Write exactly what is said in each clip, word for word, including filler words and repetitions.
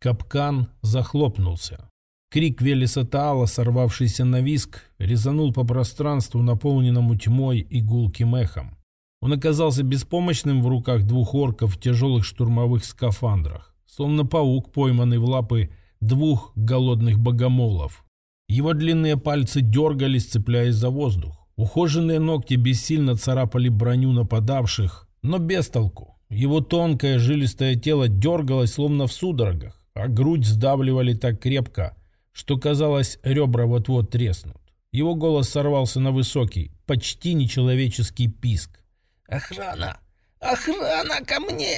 Капкан захлопнулся. Крик Велеса Таала, сорвавшийся на визг, резанул по пространству, наполненному тьмой и гулким эхом. Он оказался беспомощным в руках двух орков в тяжелых штурмовых скафандрах, словно паук, пойманный в лапы двух голодных богомолов. Его длинные пальцы дергались, цепляясь за воздух. Ухоженные ногти бессильно царапали броню нападавших, но без толку. Его тонкое жилистое тело дергалось, словно в судорогах, а грудь сдавливали так крепко, что, казалось, ребра вот-вот треснут. Его голос сорвался на высокий, почти нечеловеческий писк. «Охрана! Охрана ко мне!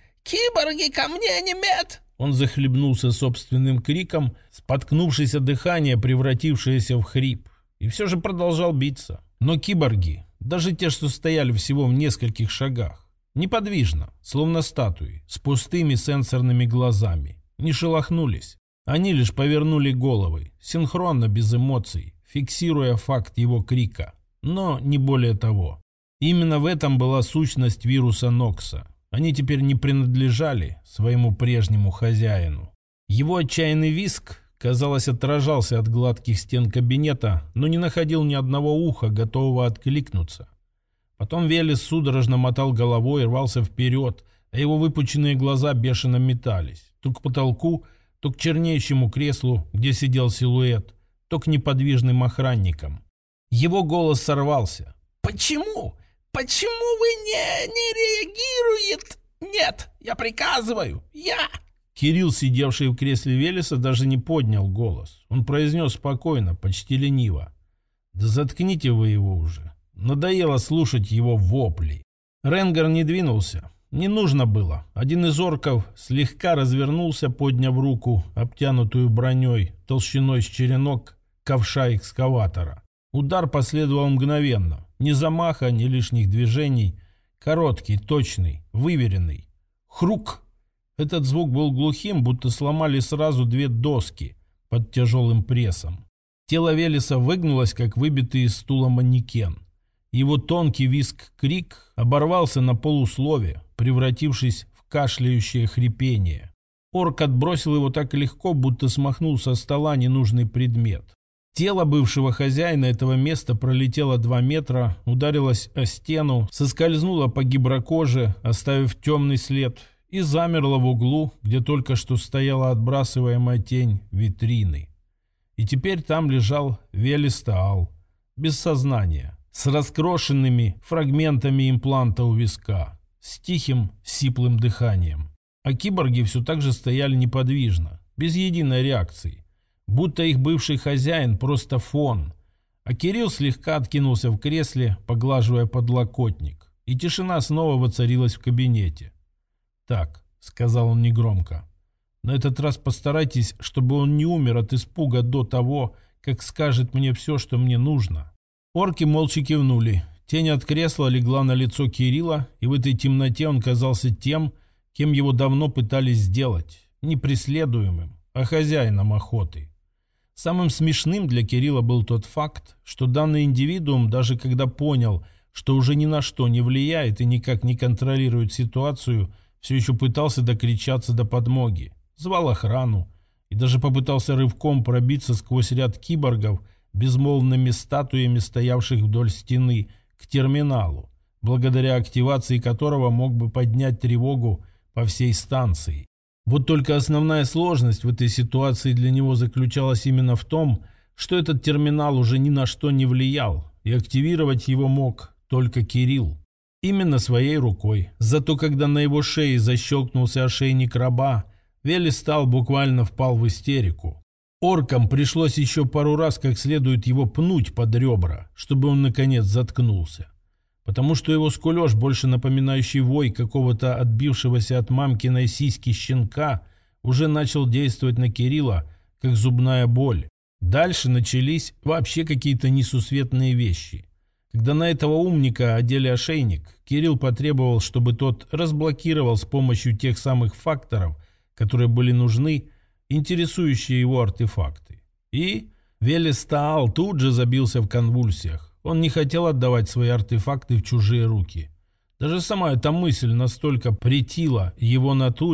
Киборги ко мне, немед!» Он захлебнулся собственным криком, споткнувшись от дыхания, превратившееся в хрип, и все же продолжал биться. Но киборги, даже те, что стояли всего в нескольких шагах, неподвижно, словно статуи, с пустыми сенсорными глазами, не шелохнулись. Они лишь повернули головы, синхронно, без эмоций, фиксируя факт его крика, но не более того. Именно в этом была сущность вируса Нокса. Они теперь не принадлежали своему прежнему хозяину. Его отчаянный визг, казалось, отражался от гладких стен кабинета, но не находил ни одного уха, готового откликнуться. Потом Велес судорожно мотал головой и рвался вперед, а его выпученные глаза бешено метались. То к потолку, то к чернеющему креслу, где сидел силуэт, то к неподвижным охранникам. Его голос сорвался. «Почему? Почему вы не, не реагируете? Нет, я приказываю, я...» Кирилл, сидевший в кресле Велеса, даже не поднял голос. Он произнес спокойно, почти лениво: «Да заткните вы его уже. Надоело слушать его вопли». Ренгар не двинулся. Не нужно было. Один из орков слегка развернулся, подняв руку, обтянутую броней, толщиной с черенок ковша экскаватора. Удар последовал мгновенно. Ни замаха, ни лишних движений. Короткий, точный, выверенный. Хрук! Этот звук был глухим, будто сломали сразу две доски под тяжелым прессом. Тело Велеса выгнулось, как выбитый из стула манекен. Его тонкий визг-крик оборвался на полуслове, превратившись в кашляющее хрипение. Орк отбросил его так легко, будто смахнул со стола ненужный предмет. Тело бывшего хозяина этого места пролетело два метра, ударилось о стену, соскользнуло по гиброкоже, оставив темный след, и замерло в углу, где только что стояла отбрасываемая тень витрины. И теперь там лежал Велес Таал, без сознания, с раскрошенными фрагментами импланта у виска, с тихим, сиплым дыханием. А киборги все так же стояли неподвижно, без единой реакции, будто их бывший хозяин просто фон. А Кирилл слегка откинулся в кресле, поглаживая подлокотник, и тишина снова воцарилась в кабинете. «Так», — сказал он негромко, — «на этот раз постарайтесь, чтобы он не умер от испуга до того, как скажет мне все, что мне нужно». Орки молча кивнули. Тень от кресла легла на лицо Кирилла, и в этой темноте он казался тем, кем его давно пытались сделать, не преследуемым, а хозяином охоты. Самым смешным для Кирилла был тот факт, что данный индивидуум, даже когда понял, что уже ни на что не влияет и никак не контролирует ситуацию, все еще пытался докричаться до подмоги, звал охрану и даже попытался рывком пробиться сквозь ряд киборгов, безмолвными статуями, стоявших вдоль стены, к терминалу, благодаря активации которого мог бы поднять тревогу по всей станции. Вот только основная сложность в этой ситуации для него заключалась именно в том, что этот терминал уже ни на что не влиял, и активировать его мог только Кирилл. Именно своей рукой. Зато когда на его шее защелкнулся ошейник раба, Велес Таал буквально впал в истерику. Оркам пришлось еще пару раз как следует его пнуть под ребра, чтобы он наконец заткнулся. Потому что его скулеж, больше напоминающий вой какого-то отбившегося от мамкиной сиськи щенка, уже начал действовать на Кирилла, как зубная боль. Дальше начались вообще какие-то несусветные вещи. Когда на этого умника одели ошейник, Кирилл потребовал, чтобы тот разблокировал с помощью тех самых факторов, которые были нужны, интересующие его артефакты. И Велес Таал тут же забился в конвульсиях. Он не хотел отдавать свои артефакты в чужие руки. Даже сама эта мысль настолько претила его натуре,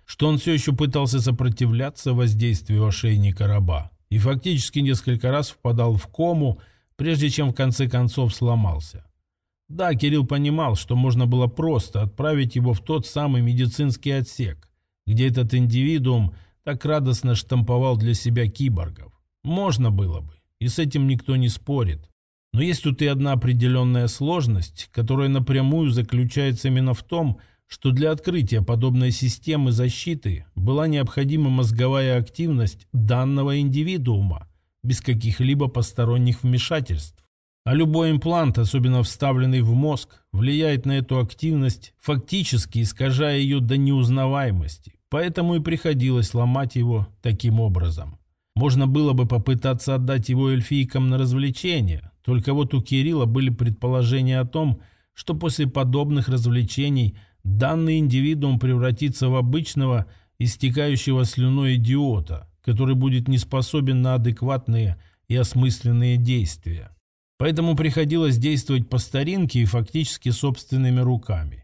что он все еще пытался сопротивляться воздействию ошейника раба и фактически несколько раз впадал в кому, прежде чем в конце концов сломался. Да, Кирилл понимал, что можно было просто отправить его в тот самый медицинский отсек, где этот индивидуум так радостно штамповал для себя киборгов. Можно было бы, и с этим никто не спорит. Но есть тут и одна определенная сложность, которая напрямую заключается именно в том, что для открытия подобной системы защиты была необходима мозговая активность данного индивидуума, без каких-либо посторонних вмешательств. А любой имплант, особенно вставленный в мозг, влияет на эту активность, фактически искажая ее до неузнаваемости. Поэтому и приходилось ломать его таким образом. Можно было бы попытаться отдать его эльфийкам на развлечения, только вот у Кирилла были предположения о том, что после подобных развлечений данный индивидуум превратится в обычного, истекающего слюной идиота, который будет не способен на адекватные и осмысленные действия. Поэтому приходилось действовать по старинке и фактически собственными руками.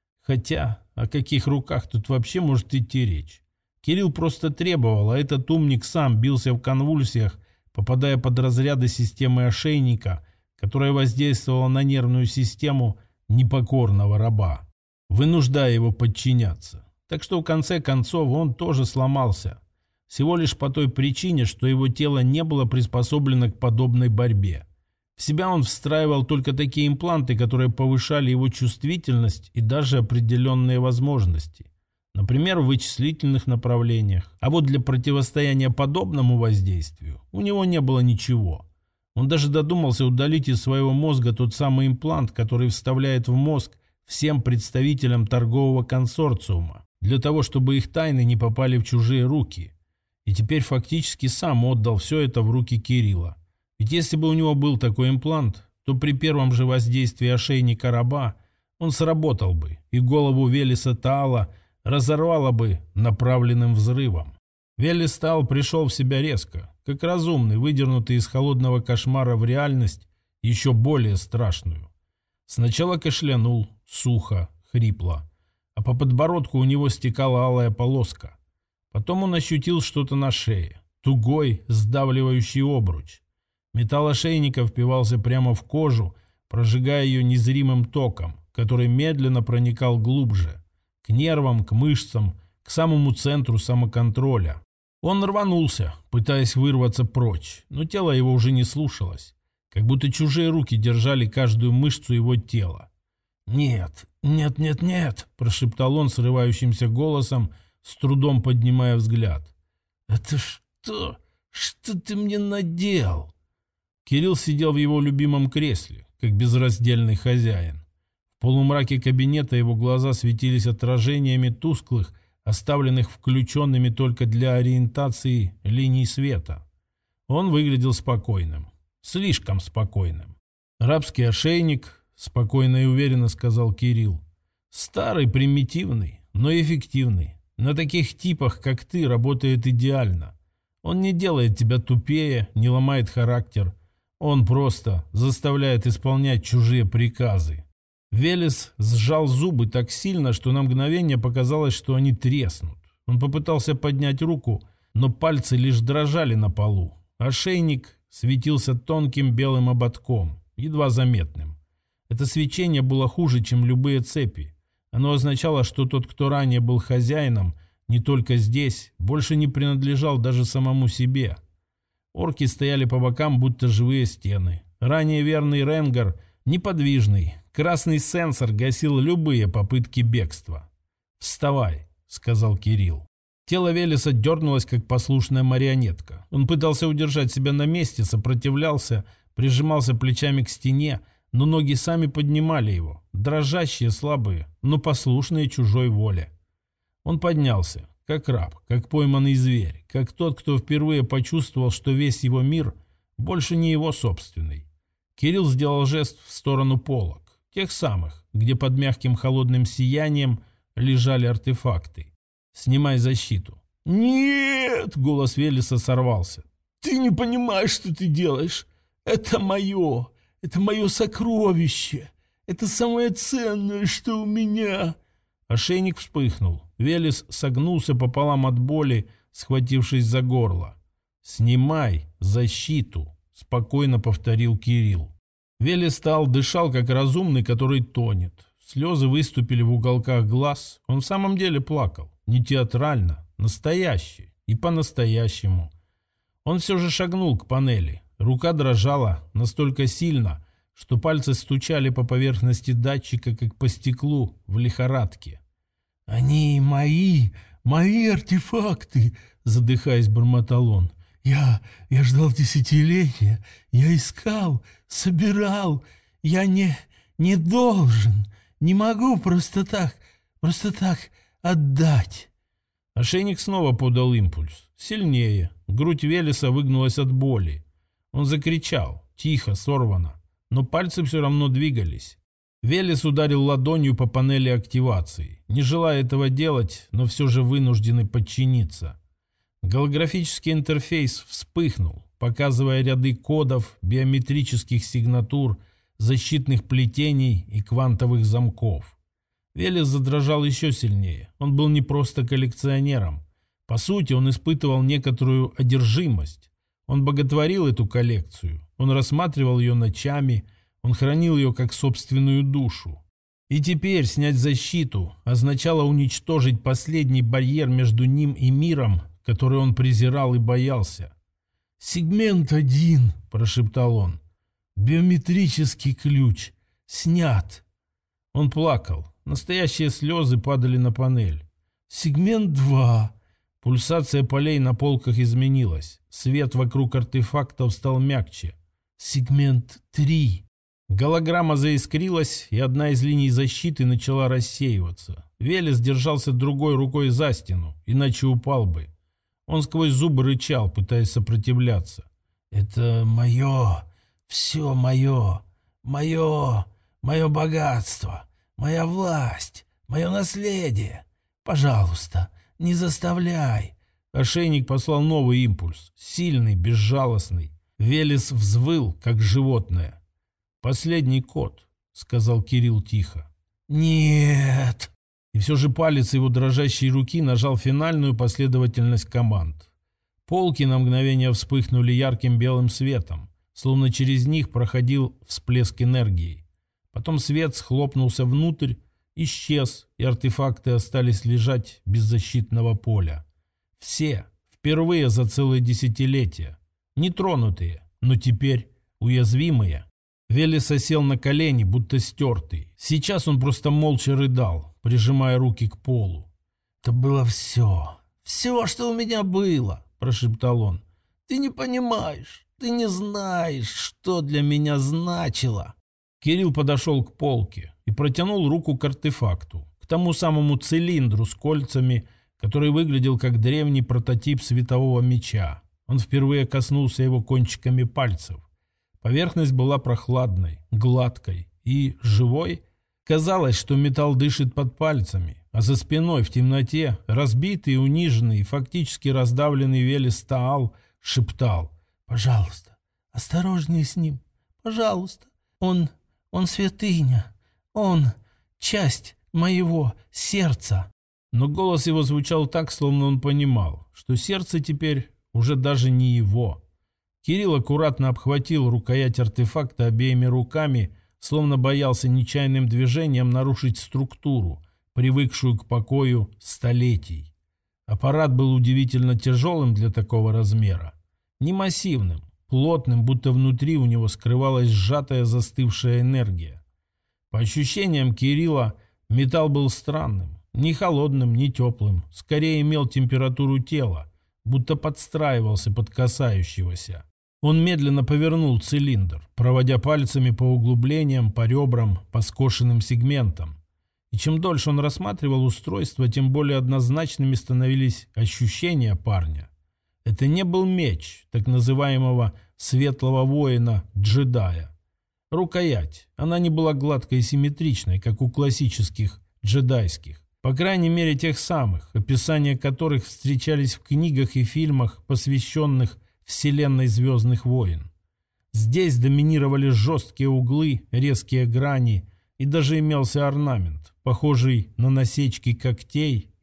Хотя, о каких руках тут вообще может идти речь? Кирилл просто требовал, а этот умник сам бился в конвульсиях, попадая под разряды системы ошейника, которая воздействовала на нервную систему непокорного раба, вынуждая его подчиняться. Так что в конце концов он тоже сломался. Всего лишь по той причине, что его тело не было приспособлено к подобной борьбе. В себя он встраивал только такие импланты, которые повышали его чувствительность и даже определенные возможности. Например, в вычислительных направлениях. А вот для противостояния подобному воздействию у него не было ничего. Он даже додумался удалить из своего мозга тот самый имплант, который вставляет в мозг всем представителям торгового консорциума, для того, чтобы их тайны не попали в чужие руки. И теперь фактически сам отдал все это в руки Кирилла. Ведь если бы у него был такой имплант, то при первом же воздействии ошейника раба он сработал бы, и голову Велеса Таала разорвало бы направленным взрывом. Велес Таал пришел в себя резко, как разумный, выдернутый из холодного кошмара в реальность, еще более страшную. Сначала кашлянул, сухо, хрипло, а по подбородку у него стекала алая полоска. Потом он ощутил что-то на шее, тугой, сдавливающий обруч. Металл ошейника впивался прямо в кожу, прожигая ее незримым током, который медленно проникал глубже, к нервам, к мышцам, к самому центру самоконтроля. Он рванулся, пытаясь вырваться прочь, но тело его уже не слушалось, как будто чужие руки держали каждую мышцу его тела. «Нет, нет, нет, нет», – прошептал он срывающимся голосом, с трудом поднимая взгляд. «Это что? Что ты мне наделал?» Кирилл сидел в его любимом кресле, как безраздельный хозяин. В полумраке кабинета его глаза светились отражениями тусклых, оставленных включенными только для ориентации линий света. Он выглядел спокойным, слишком спокойным. «Рабский ошейник», — спокойно и уверенно сказал Кирилл. «Старый, примитивный, но эффективный. На таких типах, как ты, работает идеально. Он не делает тебя тупее, не ломает характер. Он просто заставляет исполнять чужие приказы». Велес сжал зубы так сильно, что на мгновение показалось, что они треснут. Он попытался поднять руку, но пальцы лишь дрожали на полу. Ошейник светился тонким белым ободком, едва заметным. Это свечение было хуже, чем любые цепи. Оно означало, что тот, кто ранее был хозяином, не только здесь, больше не принадлежал даже самому себе. Орки стояли по бокам, будто живые стены. Ранее верный Ренгар, неподвижный, красный сенсор гасил любые попытки бегства. «Вставай», — сказал Кирилл. Тело Велеса дернулось, как послушная марионетка. Он пытался удержать себя на месте, сопротивлялся, прижимался плечами к стене, но ноги сами поднимали его, дрожащие, слабые, но послушные чужой воле. Он поднялся, как раб, как пойманный зверь, как тот, кто впервые почувствовал, что весь его мир больше не его собственный. Кирилл сделал жест в сторону полок, тех самых, где под мягким холодным сиянием лежали артефакты. «Снимай защиту». «Нет!» — голос Велеса сорвался. «Ты не понимаешь, что ты делаешь. Это мое. Это мое сокровище. Это самое ценное, что у меня». Ошейник вспыхнул. Велес согнулся пополам от боли, схватившись за горло. «Снимай защиту», — спокойно повторил Кирилл. Велес стал, дышал, как разумный, который тонет. Слезы выступили в уголках глаз. Он в самом деле плакал. Не театрально, настоящий и по-настоящему. Он все же шагнул к панели. Рука дрожала настолько сильно, что пальцы стучали по поверхности датчика, как по стеклу в лихорадке. «Они мои, мои артефакты!» — задыхаясь, бормотал он. «Я, я ждал десятилетия, я искал, собирал, я не, не должен, не могу просто так, просто так отдать». Ошейник снова подал импульс. Сильнее. Грудь Велеса выгнулась от боли. Он закричал, тихо, сорвано, но пальцы все равно двигались. Велес ударил ладонью по панели активации, не желая этого делать, но все же вынужденный подчиниться. Голографический интерфейс вспыхнул, показывая ряды кодов, биометрических сигнатур, защитных плетений и квантовых замков. Велес задрожал еще сильнее. Он был не просто коллекционером. По сути, он испытывал некоторую одержимость. Он боготворил эту коллекцию. Он рассматривал ее ночами. Он хранил ее как собственную душу. И теперь снять защиту означало уничтожить последний барьер между ним и миром, который он презирал и боялся. «Сегмент один», – прошептал он. «Биометрический ключ. Снят». Он плакал. Настоящие слезы падали на панель. «Сегмент два». Пульсация полей на полках изменилась. Свет вокруг артефактов стал мягче. «Сегмент три». Голограмма заискрилась, и одна из линий защиты начала рассеиваться. Велес держался другой рукой за стену, иначе упал бы. Он сквозь зубы рычал, пытаясь сопротивляться. «Это мое, все мое, мое, мое богатство, моя власть, мое наследие. Пожалуйста, не заставляй». Ошейник послал новый импульс, сильный, безжалостный. Велес взвыл, как животное. «Последний код», — сказал Кирилл тихо. «Нет!» И все же палец его дрожащей руки нажал финальную последовательность команд. Полки на мгновение вспыхнули ярким белым светом, словно через них проходил всплеск энергии. Потом свет схлопнулся внутрь, исчез, и артефакты остались лежать без защитного поля. Все, впервые за целые десятилетия, нетронутые, но теперь уязвимые. Велес сел на колени, будто стертый. Сейчас он просто молча рыдал, прижимая руки к полу. «Это было все, все, что у меня было», – прошептал он. «Ты не понимаешь, ты не знаешь, что для меня значило». Кирилл подошел к полке и протянул руку к артефакту, к тому самому цилиндру с кольцами, который выглядел как древний прототип светового меча. Он впервые коснулся его кончиками пальцев. Поверхность была прохладной, гладкой и живой. Казалось, что металл дышит под пальцами, а за спиной в темноте разбитый, униженный и фактически раздавленный Велес Таал шептал: «Пожалуйста, осторожнее с ним, пожалуйста. Он, он святыня, он часть моего сердца». Но голос его звучал так, словно он понимал, что сердце теперь уже даже не его. Кирилл аккуратно обхватил рукоять артефакта обеими руками, словно боялся нечаянным движением нарушить структуру, привыкшую к покою столетий. Аппарат был удивительно тяжелым для такого размера. Не массивным, плотным, будто внутри у него скрывалась сжатая застывшая энергия. По ощущениям Кирилла, металл был странным, не холодным, не теплым, скорее имел температуру тела, будто подстраивался под касающегося. Он медленно повернул цилиндр, проводя пальцами по углублениям, по ребрам, по скошенным сегментам. И чем дольше он рассматривал устройство, тем более однозначными становились ощущения парня. Это не был меч так называемого «светлого воина-джедая». Рукоять. Она не была гладкой и симметричной, как у классических джедайских. По крайней мере, тех самых, описания которых встречались в книгах и фильмах, посвященных вселенной «Звездных войн». Здесь доминировали жесткие углы, резкие грани, и даже имелся орнамент, похожий на насечки когтей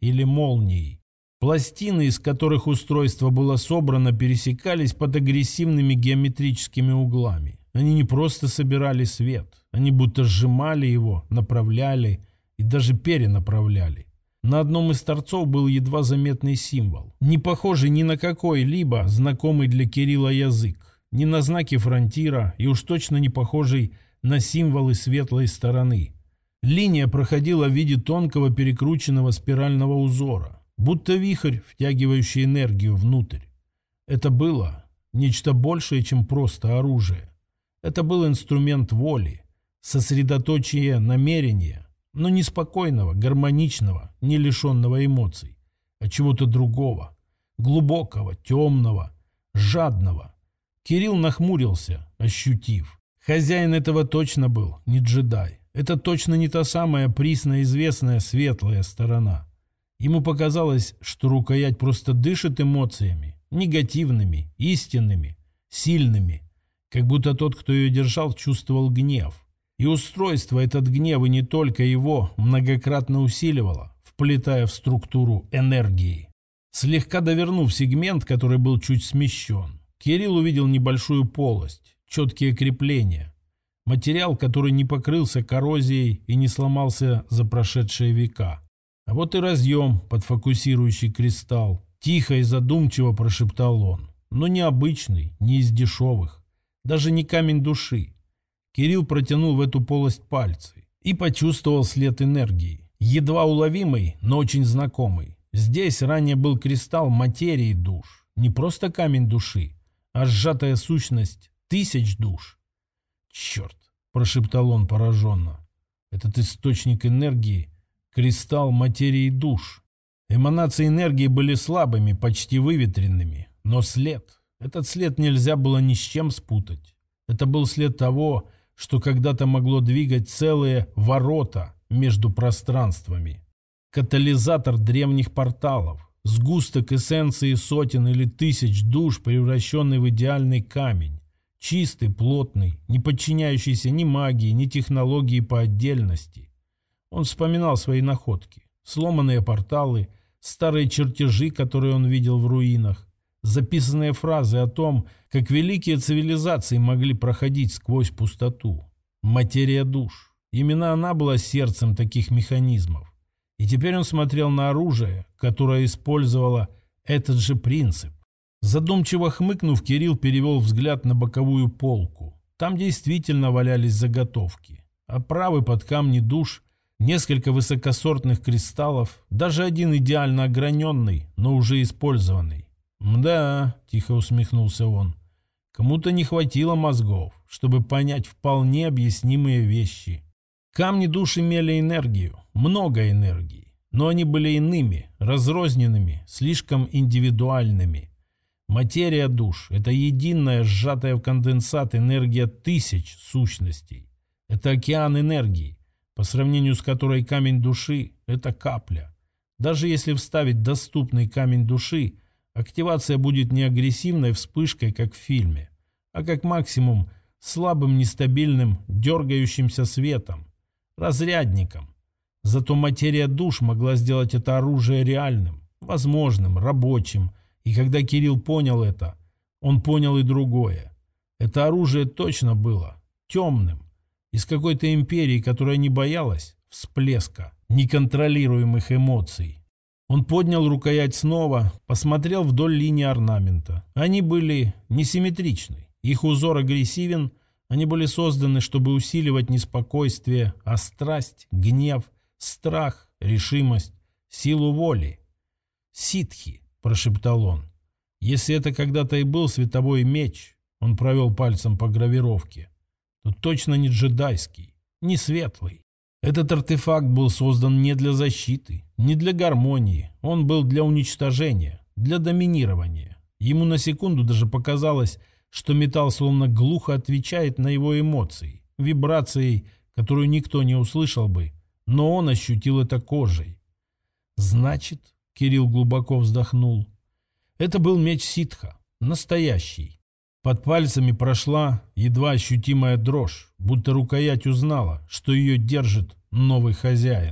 или молнией. Пластины, из которых устройство было собрано, пересекались под агрессивными геометрическими углами. Они не просто собирали свет, они будто сжимали его, направляли и даже перенаправляли. На одном из торцов был едва заметный символ, не похожий ни на какой-либо знакомый для Кирилла язык, ни на знаки фронтира и уж точно не похожий на символы светлой стороны. Линия проходила в виде тонкого перекрученного спирального узора, будто вихрь, втягивающий энергию внутрь. Это было нечто большее, чем просто оружие. Это был инструмент воли, сосредоточие намерения, но не спокойного, гармоничного, не лишенного эмоций, а чего-то другого, глубокого, темного, жадного. Кирилл нахмурился, ощутив. Хозяин этого точно был не джедай. Это точно не та самая присно известная светлая сторона. Ему показалось, что рукоять просто дышит эмоциями, негативными, истинными, сильными, как будто тот, кто ее держал, чувствовал гнев. И устройство этот гнев и не только его многократно усиливало, вплетая в структуру энергии. Слегка довернув сегмент, который был чуть смещен, Кирилл увидел небольшую полость, четкие крепления. Материал, который не покрылся коррозией и не сломался за прошедшие века. А вот и разъем под фокусирующий кристалл. Тихо и задумчиво прошептал он. Но не обычный, не из дешевых. Даже не камень души. Кирилл протянул в эту полость пальцы и почувствовал след энергии. Едва уловимый, но очень знакомый. Здесь ранее был кристалл материи душ. Не просто камень души, а сжатая сущность тысяч душ. «Черт!» – прошептал он пораженно. «Этот источник энергии – кристалл материи душ». Эманации энергии были слабыми, почти выветренными. Но след, этот след нельзя было ни с чем спутать. Это был след того, что когда-то могло двигать целые ворота между пространствами. Катализатор древних порталов, сгусток эссенции сотен или тысяч душ, превращенный в идеальный камень. Чистый, плотный, не подчиняющийся ни магии, ни технологии по отдельности. Он вспоминал свои находки, сломанные порталы, старые чертежи, которые он видел в руинах, записанные фразы о том, как великие цивилизации могли проходить сквозь пустоту. Материя душ. Именно она была сердцем таких механизмов. И теперь он смотрел на оружие, которое использовало этот же принцип. Задумчиво хмыкнув, Кирилл перевел взгляд на боковую полку. Там действительно валялись заготовки. Оправы под камни душ, несколько высокосортных кристаллов, даже один идеально ограненный, но уже использованный. «Мда», — тихо усмехнулся он, — «кому-то не хватило мозгов, чтобы понять вполне объяснимые вещи». Камни душ имели энергию, много энергии, но они были иными, разрозненными, слишком индивидуальными. Материя душ – это единая, сжатая в конденсат энергия тысяч сущностей. Это океан энергии, по сравнению с которой камень души – это капля. Даже если вставить доступный камень души, активация будет не агрессивной вспышкой, как в фильме, а как максимум слабым, нестабильным, дергающимся светом, разрядником. Зато материя душ могла сделать это оружие реальным, возможным, рабочим. И когда Кирилл понял это, он понял и другое. Это оружие точно было темным, из какой-то империи, которая не боялась всплеска неконтролируемых эмоций. Он поднял рукоять снова, посмотрел вдоль линии орнамента. Они были несимметричны, их узор агрессивен, они были созданы, чтобы усиливать не спокойствие, а страсть, гнев, страх, решимость, силу воли. «Ситхи», — прошептал он. «Если это когда-то и был световой меч», — он провел пальцем по гравировке, — «то точно не джедайский, не светлый. Этот артефакт был создан не для защиты, не для гармонии, он был для уничтожения, для доминирования». Ему на секунду даже показалось, что металл словно глухо отвечает на его эмоции, вибрацией, которую никто не услышал бы, но он ощутил это кожей. «Значит», — Кирилл глубоко вздохнул, — «это был меч ситха, настоящий». Под пальцами прошла едва ощутимая дрожь, будто рукоять узнала, что ее держит новый хозяин.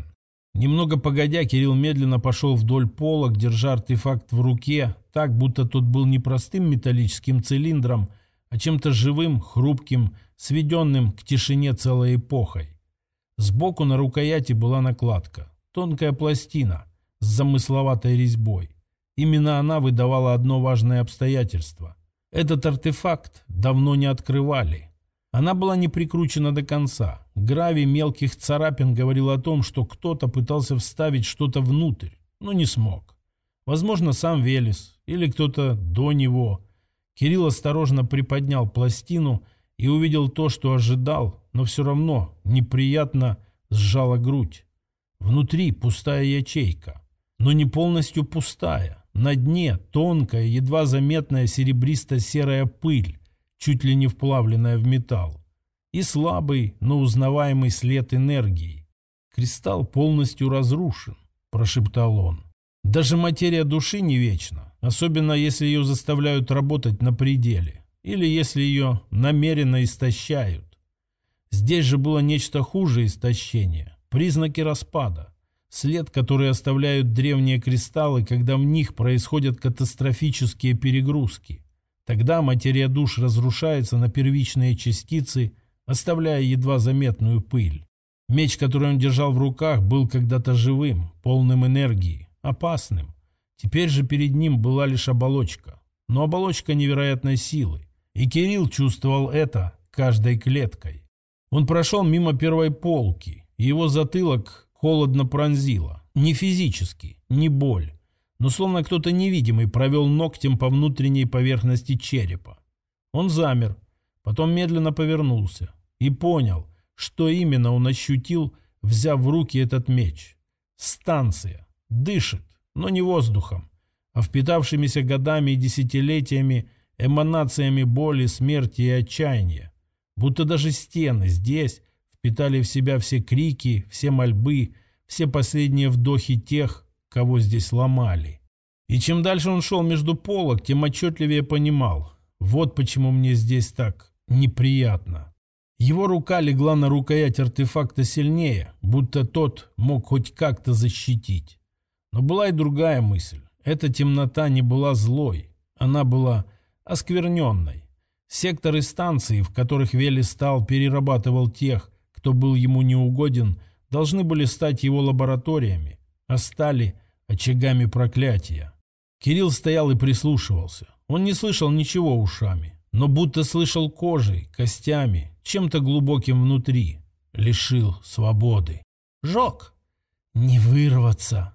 Немного погодя, Кирилл медленно пошел вдоль полок, держа артефакт в руке, так, будто тот был не простым металлическим цилиндром, а чем-то живым, хрупким, сведенным к тишине целой эпохой. Сбоку на рукояти была накладка, тонкая пластина с замысловатой резьбой. Именно она выдавала одно важное обстоятельство. Этот артефакт давно не открывали. Она была не прикручена до конца. Гравий мелких царапин говорил о том, что кто-то пытался вставить что-то внутрь, но не смог. Возможно, сам Велес или кто-то до него. Кирилл осторожно приподнял пластину и увидел то, что ожидал, но все равно неприятно сжала грудь. Внутри пустая ячейка, но не полностью пустая. На дне тонкая, едва заметная серебристо-серая пыль, чуть ли не вплавленная в металл. И слабый, но узнаваемый след энергии. «Кристалл полностью разрушен», – прошептал он. «Даже материя души не вечна, особенно если ее заставляют работать на пределе, или если ее намеренно истощают. Здесь же было нечто хуже истощения, признаки распада, след, который оставляют древние кристаллы, когда в них происходят катастрофические перегрузки. Тогда материя душ разрушается на первичные частицы, оставляя едва заметную пыль. Меч, который он держал в руках, был когда-то живым, полным энергии, опасным. Теперь же перед ним была лишь оболочка, но оболочка невероятной силы. И Кирилл чувствовал это каждой клеткой. Он прошел мимо первой полки, и его затылок холодно пронзило. Не физически, не боль, но словно кто-то невидимый провел ногтем по внутренней поверхности черепа. Он замер, потом медленно повернулся и понял, что именно он ощутил, взяв в руки этот меч. Станция дышит, но не воздухом, а впитавшимися годами и десятилетиями эманациями боли, смерти и отчаяния. Будто даже стены здесь впитали в себя все крики, все мольбы, все последние вдохи тех, кого здесь ломали. И чем дальше он шел между полок, тем отчетливее понимал, вот почему мне здесь так неприятно. Его рука легла на рукоять артефакта сильнее, будто тот мог хоть как-то защитить. Но была и другая мысль. Эта темнота не была злой, она была оскверненной. Секторы станции, в которых Велестал перерабатывал тех, кто был ему неугоден, должны были стать его лабораториями, а стали очагами проклятия. Кирилл стоял и прислушивался. Он не слышал ничего ушами, но будто слышал кожей, костями, чем-то глубоким внутри. Лишил свободы. Жёг. Не вырваться.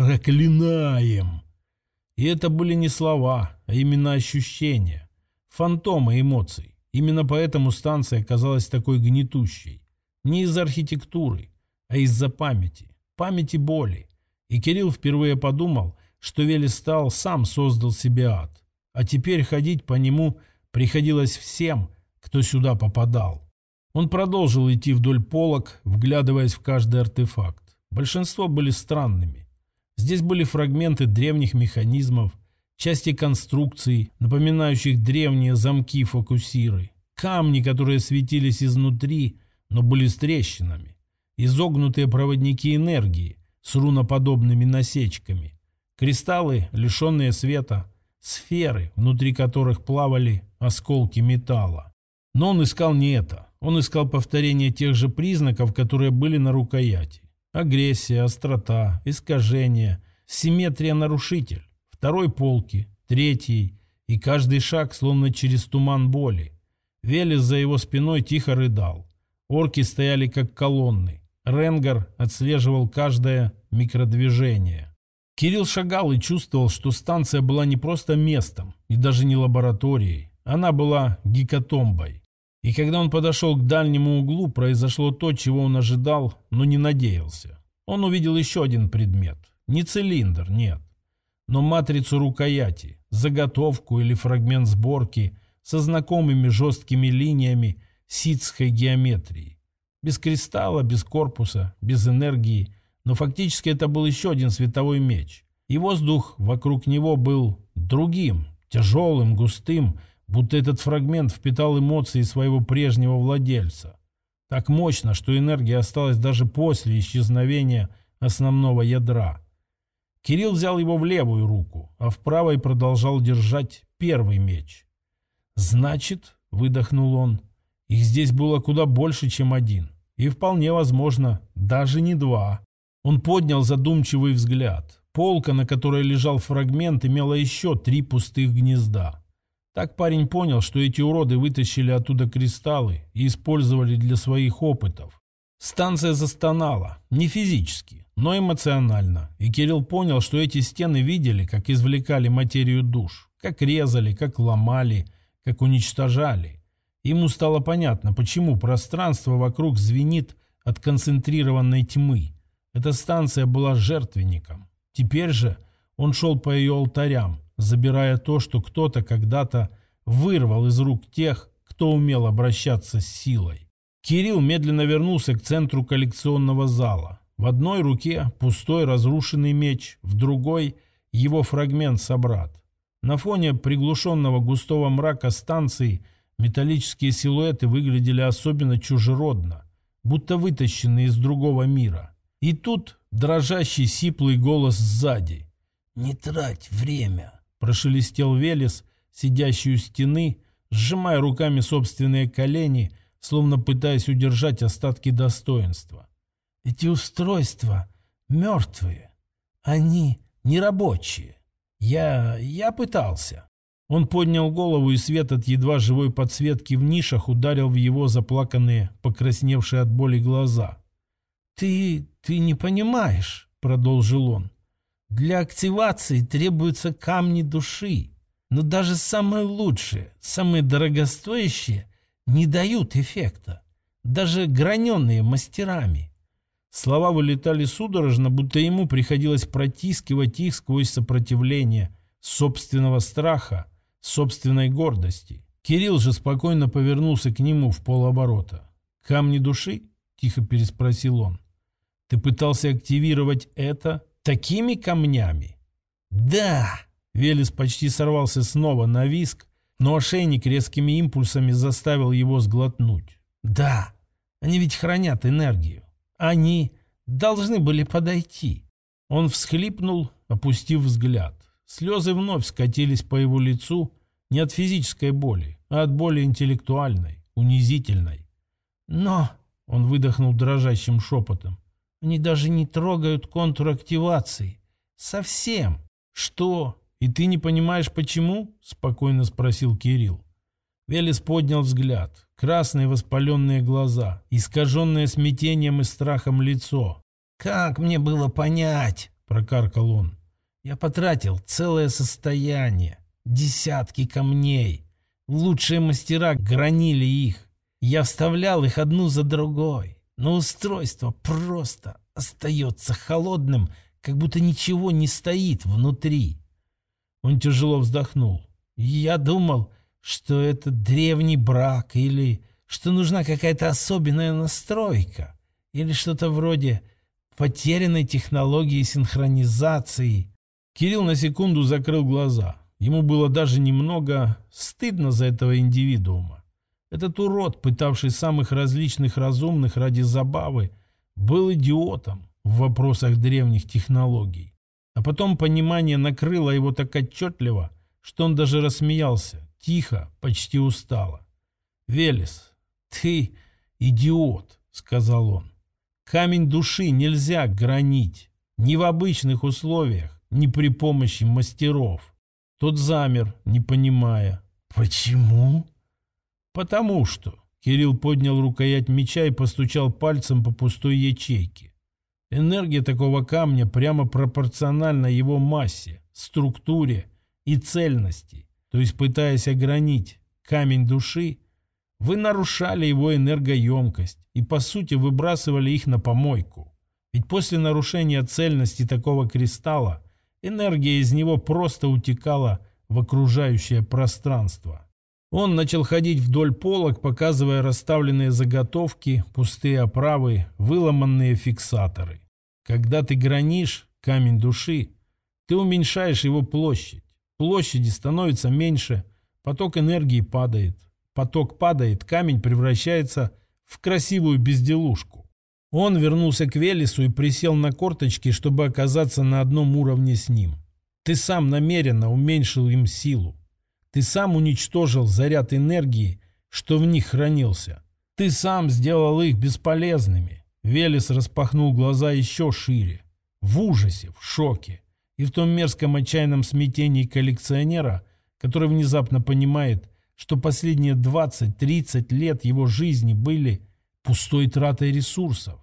Проклинаем. И это были не слова, а именно ощущения. Фантомы эмоций. Именно поэтому станция казалась такой гнетущей. Не из-за архитектуры, а из-за памяти. Памяти боли. И Кирилл впервые подумал, что Велестал сам создал себе ад. А теперь ходить по нему приходилось всем, кто сюда попадал. Он продолжил идти вдоль полок, вглядываясь в каждый артефакт. Большинство были странными. Здесь были фрагменты древних механизмов, части конструкций, напоминающих древние замки-фокусиры, камни, которые светились изнутри, но были с трещинами, изогнутые проводники энергии с руноподобными насечками, кристаллы, лишенные света, сферы, внутри которых плавали осколки металла. Но он искал не это. Он искал повторение тех же признаков, которые были на рукояти. Агрессия, острота, искажение, симметрия-нарушитель. Второй полки, третьей, и каждый шаг словно через туман боли. Велес за его спиной тихо рыдал. Орки стояли как колонны. Ренгар отслеживал каждое микродвижение. Кирилл шагал и чувствовал, что станция была не просто местом и даже не лабораторией. Она была гекатомбой. И когда он подошел к дальнему углу, произошло то, чего он ожидал, но не надеялся. Он увидел еще один предмет. Не цилиндр, нет. Но матрицу рукояти, заготовку или фрагмент сборки со знакомыми жесткими линиями ситской геометрии. Без кристалла, без корпуса, без энергии. Но фактически это был еще один световой меч. И воздух вокруг него был другим, тяжелым, густым, будто этот фрагмент впитал эмоции своего прежнего владельца. Так мощно, что энергия осталась даже после исчезновения основного ядра. Кирилл взял его в левую руку, а в правой продолжал держать первый меч. «Значит, — выдохнул он, — их здесь было куда больше, чем один. И вполне возможно, даже не два». Он поднял задумчивый взгляд. Полка, на которой лежал фрагмент, имела еще три пустых гнезда. Так парень понял, что эти уроды вытащили оттуда кристаллы и использовали для своих опытов. Станция застонала, не физически, но эмоционально, и Кирилл понял, что эти стены видели, как извлекали материю душ, как резали, как ломали, как уничтожали. Ему стало понятно, почему пространство вокруг звенит от концентрированной тьмы. Эта станция была жертвенником. Теперь же он шел по ее алтарям, забирая то, что кто-то когда-то вырвал из рук тех, кто умел обращаться с силой. Кирилл медленно вернулся к центру коллекционного зала. В одной руке пустой разрушенный меч, в другой — его фрагмент-собрат. На фоне приглушенного густого мрака станции металлические силуэты выглядели особенно чужеродно, будто вытащенные из другого мира. И тут дрожащий сиплый голос сзади. «Не трать время!» – прошелестел Велес, сидящий у стены, сжимая руками собственные колени, словно пытаясь удержать остатки достоинства. «Эти устройства мертвые. Они нерабочие. Я... я пытался». Он поднял голову, и свет от едва живой подсветки в нишах ударил в его заплаканные, покрасневшие от боли глаза. «Ты... ты не понимаешь», — продолжил он. «Для активации требуются камни души, но даже самые лучшие, самые дорогостоящие не дают эффекта, даже граненные мастерами». Слова вылетали судорожно, будто ему приходилось протискивать их сквозь сопротивление собственного страха, собственной гордости. Кирилл же спокойно повернулся к нему в полоборота. «Камни души?» — тихо переспросил он. «Ты пытался активировать это такими камнями?» «Да!» — Велес почти сорвался снова на визг, но ошейник резкими импульсами заставил его сглотнуть. «Да, они ведь хранят энергию. Они должны были подойти». Он всхлипнул, опустив взгляд. Слезы вновь скатились по его лицу не от физической боли, а от боли интеллектуальной, унизительной. «Но...» — он выдохнул дрожащим шепотом. «Они даже не трогают контур активации. Совсем». «Что? И ты не понимаешь, почему?» — спокойно спросил Кирилл. Велес поднял взгляд. Красные воспаленные глаза, искаженное смятением и страхом лицо. «Как мне было понять?» — прокаркал он. «Я потратил целое состояние, десятки камней. Лучшие мастера гранили их. Я вставлял их одну за другой. Но устройство просто остается холодным, как будто ничего не стоит внутри». Он тяжело вздохнул. «Я думал, что это древний брак, или что нужна какая-то особенная настройка, или что-то вроде потерянной технологии синхронизации». Кирилл на секунду закрыл глаза. Ему было даже немного стыдно за этого индивидуума. Этот урод, пытавший самых различных разумных ради забавы, был идиотом в вопросах древних технологий. А потом понимание накрыло его так отчетливо, что он даже рассмеялся, тихо, почти устало. «Велес, ты идиот», — сказал он. «Камень души нельзя гранить, ни в обычных условиях, ни при помощи мастеров». Тот замер, не понимая. «Почему?» «Потому что...» Кирилл поднял рукоять меча и постучал пальцем по пустой ячейке. Энергия такого камня прямо пропорциональна его массе, структуре и цельности. То есть, пытаясь огранить камень души, вы нарушали его энергоемкость и, по сути, выбрасывали их на помойку. Ведь после нарушения цельности такого кристалла энергия из него просто утекала в окружающее пространство. Он начал ходить вдоль полок, показывая расставленные заготовки, пустые оправы, выломанные фиксаторы. Когда ты гранишь камень души, ты уменьшаешь его площадь. Площади становится меньше, поток энергии падает. Поток падает, камень превращается в красивую безделушку. Он вернулся к Велесу и присел на корточки, чтобы оказаться на одном уровне с ним. Ты сам намеренно уменьшил им силу. Ты сам уничтожил заряд энергии, что в них хранился. Ты сам сделал их бесполезными. Велес распахнул глаза еще шире. В ужасе, в шоке. И в том мерзком отчаянном смятении коллекционера, который внезапно понимает, что последние двадцать-тридцать лет его жизни были пустой тратой ресурсов.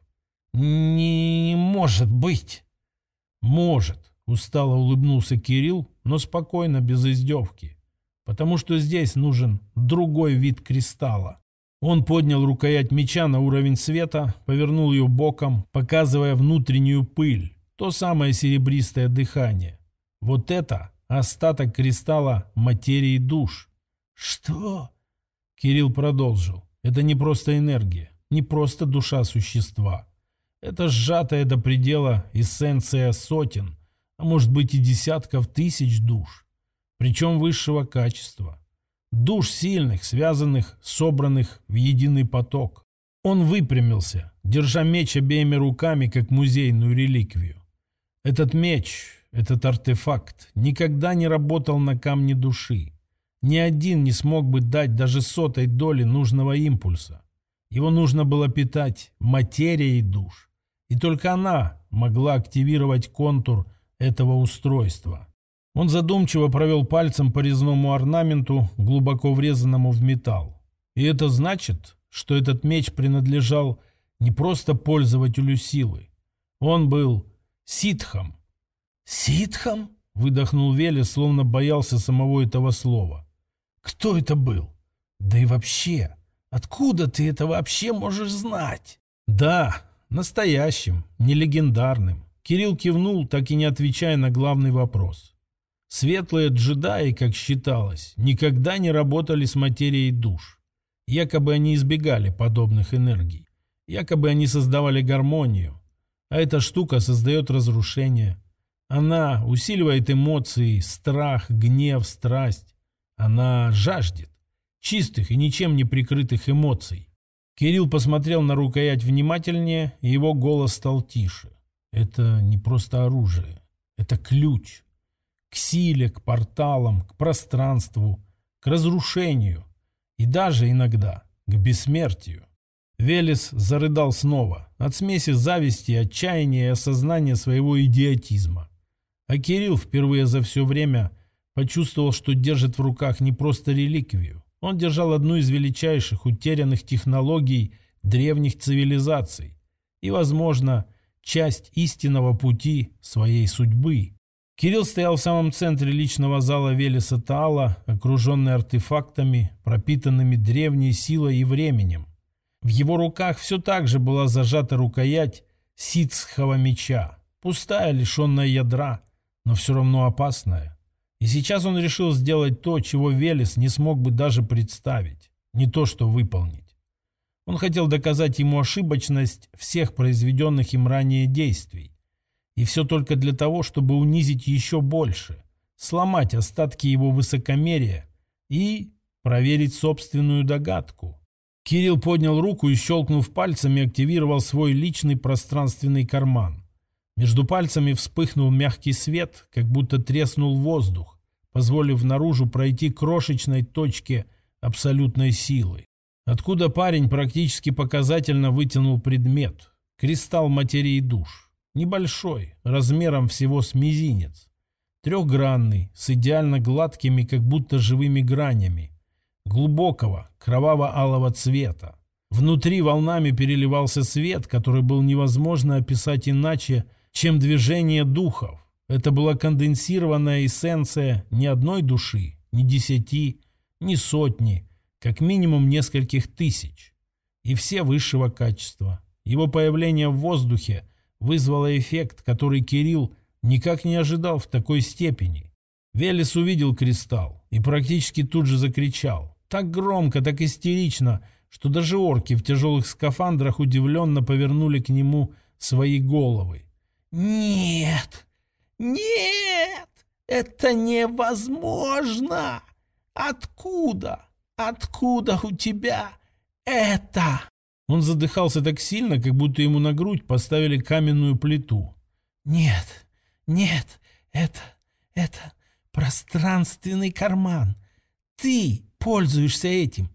«Не может быть!» «Может», — устало улыбнулся Кирилл, но спокойно, без издевки. «Потому что здесь нужен другой вид кристалла». Он поднял рукоять меча на уровень света, повернул ее боком, показывая внутреннюю пыль, то самое серебристое дыхание. Вот это остаток кристалла материи душ. «Что?» Кирилл продолжил. «Это не просто энергия, не просто душа существа. Это сжатая до предела эссенция сотен, а может быть и десятков тысяч душ, причем высшего качества. Душ сильных, связанных, собранных в единый поток». Он выпрямился, держа меч обеими руками, как музейную реликвию. Этот меч, этот артефакт никогда не работал на камне души. Ни один не смог бы дать даже сотой доли нужного импульса. Его нужно было питать материей душ. И только она могла активировать контур этого устройства. Он задумчиво провел пальцем по резному орнаменту, глубоко врезанному в металл. И это значит, что этот меч принадлежал не просто пользователю силы. Он был ситхом. «Ситхом?» — выдохнул Велес, словно боялся самого этого слова. «Кто это был? Да и вообще, откуда ты это вообще можешь знать?» «Да, настоящим, не легендарным». Кирилл кивнул, так и не отвечая на главный вопрос. Светлые джедаи, как считалось, никогда не работали с материей душ. Якобы они избегали подобных энергий. Якобы они создавали гармонию. А эта штука создает разрушение. Она усиливает эмоции, страх, гнев, страсть. Она жаждет чистых и ничем не прикрытых эмоций. Кирилл посмотрел на рукоять внимательнее, и его голос стал тише. Это не просто оружие. Это ключ. К силе, к порталам, к пространству, к разрушению и даже иногда к бессмертию. Велес зарыдал снова от смеси зависти, отчаяния и осознания своего идиотизма. А Кирилл впервые за все время почувствовал, что держит в руках не просто реликвию. Он держал одну из величайших утерянных технологий древних цивилизаций и, возможно, часть истинного пути своей судьбы. Кирилл стоял в самом центре личного зала Велеса Таала, окруженный артефактами, пропитанными древней силой и временем. В его руках все так же была зажата рукоять ситхского меча, пустая, лишенная ядра, но все равно опасная. И сейчас он решил сделать то, чего Велес не смог бы даже представить, не то что выполнить. Он хотел доказать ему ошибочность всех произведенных им ранее действий. И все только для того, чтобы унизить еще больше, сломать остатки его высокомерия и проверить собственную догадку. Кирилл поднял руку и, щелкнув пальцами, активировал свой личный пространственный карман. Между пальцами вспыхнул мягкий свет, как будто треснул воздух, позволив наружу пройти крошечной точке абсолютной силы. Откуда парень практически показательно вытянул предмет – кристалл материи душ. Небольшой, размером всего с мизинец. Трехгранный, с идеально гладкими, как будто живыми гранями. Глубокого, кроваво-алого цвета. Внутри волнами переливался свет, который был невозможно описать иначе, чем движение духов. Это была конденсированная эссенция ни одной души, ни десяти, ни сотни, как минимум нескольких тысяч. И все высшего качества. Его появление в воздухе вызвало эффект, который Кирилл никак не ожидал в такой степени. Велес увидел кристалл и практически тут же закричал. Так громко, так истерично, что даже орки в тяжелых скафандрах удивленно повернули к нему свои головы. «Нет! Нет! Это невозможно! Откуда? Откуда у тебя это?» Он задыхался так сильно, как будто ему на грудь поставили каменную плиту. «Нет, нет, это, это пространственный карман. Ты пользуешься этим.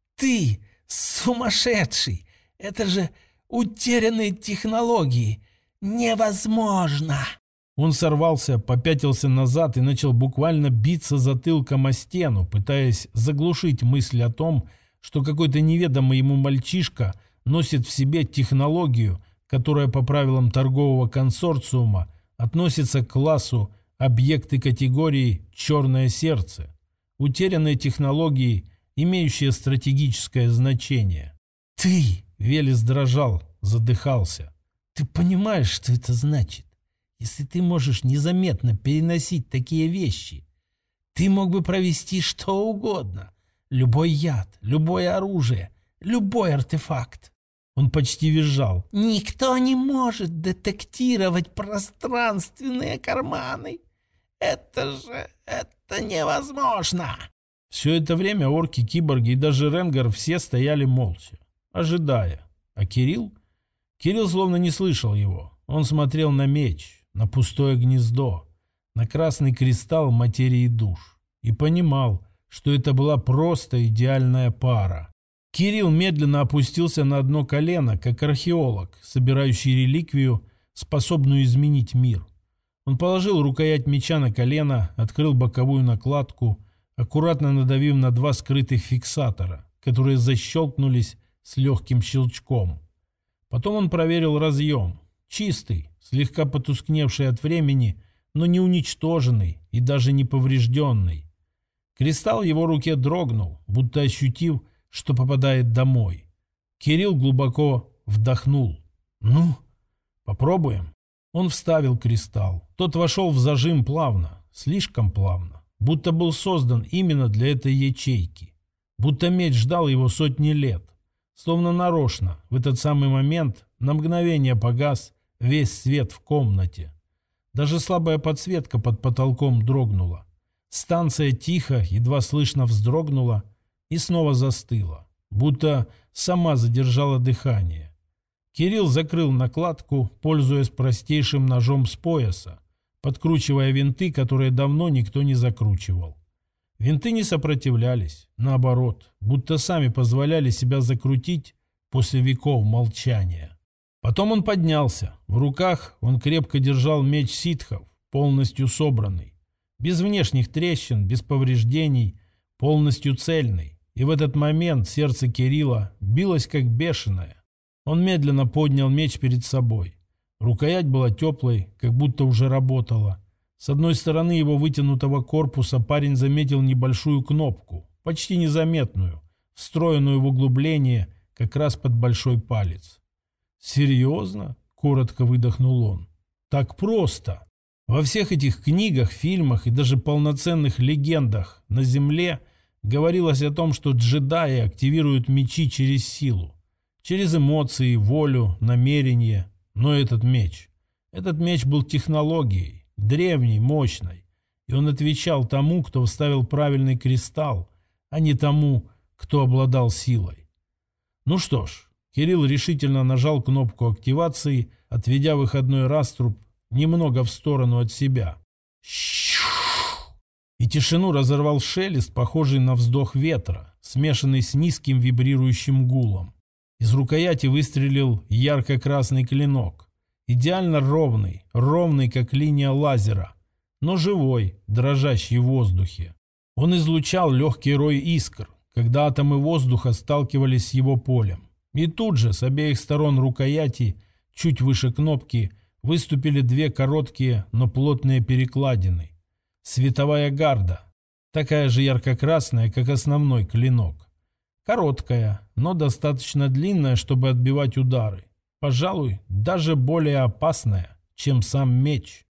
Ты сумасшедший. Это же утерянные технологии. Невозможно!» Он сорвался, попятился назад и начал буквально биться затылком о стену, пытаясь заглушить мысль о том, что какой-то неведомый ему мальчишка носит в себе технологию, которая по правилам торгового консорциума относится к классу объекты категории «черное сердце», утерянные технологии, имеющие стратегическое значение. «Ты!» — Велес дрожал, задыхался. «Ты понимаешь, что это значит? Если ты можешь незаметно переносить такие вещи, ты мог бы провести что угодно. Любой яд, любое оружие, любой артефакт». Он почти визжал. «Никто не может детектировать пространственные карманы. Это же... это невозможно!» Все это время орки, киборги и даже Ренгар все стояли молча, ожидая. А Кирилл? Кирилл словно не слышал его. Он смотрел на меч, на пустое гнездо, на красный кристалл материи душ. И понимал, что это была просто идеальная пара. Кирилл медленно опустился на одно колено, как археолог, собирающий реликвию, способную изменить мир. Он положил рукоять меча на колено, открыл боковую накладку, аккуратно надавив на два скрытых фиксатора, которые защелкнулись с легким щелчком. Потом он проверил разъем. Чистый, слегка потускневший от времени, но не уничтоженный и даже не поврежденный. Кристалл в его руке дрогнул, будто ощутив, что попадает домой. Кирилл глубоко вдохнул. «Ну, попробуем». Он вставил кристалл. Тот вошел в зажим плавно, слишком плавно, будто был создан именно для этой ячейки. Будто меч ждал его сотни лет. Словно нарочно, в этот самый момент, на мгновение погас весь свет в комнате. Даже слабая подсветка под потолком дрогнула. Станция тихо, едва слышно вздрогнула и снова застыла, будто сама задержала дыхание. Кирилл закрыл накладку, пользуясь простейшим ножом с пояса, подкручивая винты, которые давно никто не закручивал. Винты не сопротивлялись, наоборот, будто сами позволяли себя закрутить после веков молчания. Потом он поднялся. В руках он крепко держал меч ситхов, полностью собранный, без внешних трещин, без повреждений, полностью цельный. И в этот момент сердце Кирилла билось как бешеное. Он медленно поднял меч перед собой. Рукоять была теплой, как будто уже работала. С одной стороны его вытянутого корпуса парень заметил небольшую кнопку, почти незаметную, встроенную в углубление как раз под большой палец. «Серьезно?» — коротко выдохнул он. «Так просто!» Во всех этих книгах, фильмах и даже полноценных легендах на Земле говорилось о том, что джедаи активируют мечи через силу, через эмоции, волю, намерение. Но этот меч, этот меч был технологией, древней, мощной, и он отвечал тому, кто вставил правильный кристалл, а не тому, кто обладал силой. Ну что ж, Кирилл решительно нажал кнопку активации, отведя выходной раструб немного в сторону от себя. И тишину разорвал шелест, похожий на вздох ветра, смешанный с низким вибрирующим гулом. Из рукояти выстрелил ярко-красный клинок. Идеально ровный, ровный, как линия лазера, но живой, дрожащий в воздухе. Он излучал легкий рой искр, когда атомы воздуха сталкивались с его полем. И тут же с обеих сторон рукояти, чуть выше кнопки, выступили две короткие, но плотные перекладины. Световая гарда, такая же ярко-красная, как основной клинок. Короткая, но достаточно длинная, чтобы отбивать удары. Пожалуй, даже более опасная, чем сам меч.